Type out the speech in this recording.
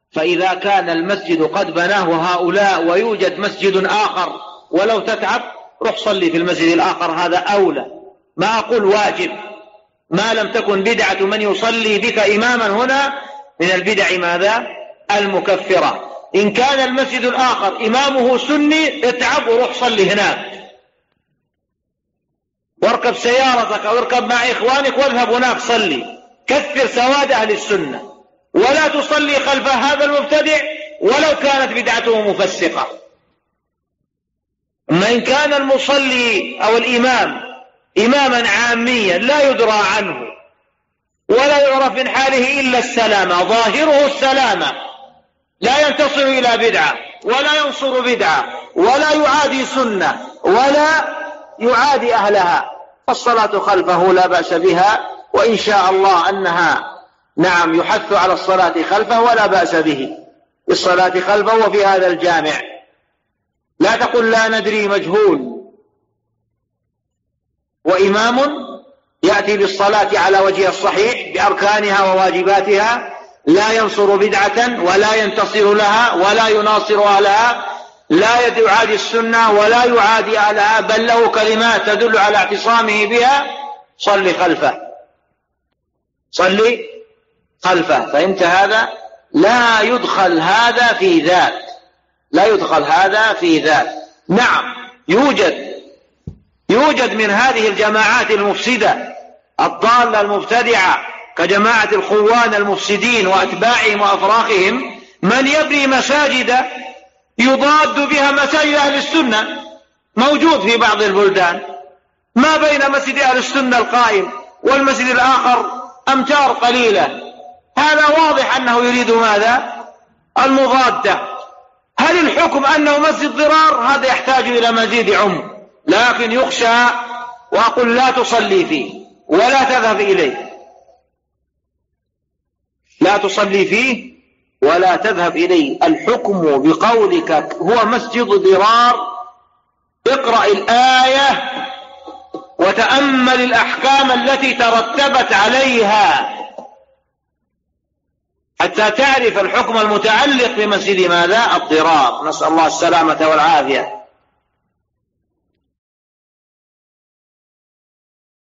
فإذا كان المسجد قد بناه هؤلاء ويوجد مسجد آخر ولو تتعب روح صلي في المسجد الآخر، هذا أولى. ما أقول واجب، ما لم تكن بدعة من يصلي بك إماما هنا من البدع ماذا؟ المكفرة. إن كان المسجد الآخر إمامه سني اتعب وروح صلي هناك، واركب سيارتك أو اركب مع إخوانك واذهب هناك صلي، كثر سواد أهل السنة، ولا تصلي خلف هذا المبتدع ولو كانت بدعته مفسقة. أما إن كان المصلي أو الإمام إماما عاميا لا يدرى عنه ولا يعرف من حاله إلا السلامة، ظاهره السلامة، لا ينتصر إلى بدعة ولا ينصر بدعة ولا يعادي سنة ولا يعادي أهلها، فالصلاة خلفه لا بأس بها، وإن شاء الله أنها نعم يحث على الصلاة خلفه ولا بأس به بالصلاة خلفه وفي هذا الجامع. لا تقل لا ندري مجهول، وإمام يأتي بالصلاة على وجه الصحيح بأركانها وواجباتها، لا ينصر بدعة ولا ينتصر لها ولا يناصر أهلها، لا يعادي السنة ولا يعادي أهلها، بل له كلمات تدل على اعتصامه بها، صل خلفه، صل خلفه. فإنت هذا لا يدخل هذا في ذات، لا يدخل هذا في ذات. نعم يوجد من هذه الجماعات المفسدة الضالة المبتدعة كجماعة الخوان المفسدين وأتباعهم وأفراخهم من يبني مساجد يضاد بها مساجد أهل السنة، موجود في بعض البلدان، ما بين مسجد أهل السنة القائم والمسجد الآخر أمتار قليلة، هذا واضح أنه يريد ماذا؟ المضادة. هل الحكم أنه مسجد ضرار؟ هذا يحتاج إلى مزيد عمق، لكن يخشى، وأقول لا تصلي فيه ولا تذهب إليه، لا تصلي فيه ولا تذهب إليه. الحكم بقولك هو مسجد ضرار، اقرأ الآية وتأمل الأحكام التي ترتبت عليها حتى تعرف الحكم المتعلق بمسجد ماذا؟ الضرار. نسأل الله السلامة والعافية.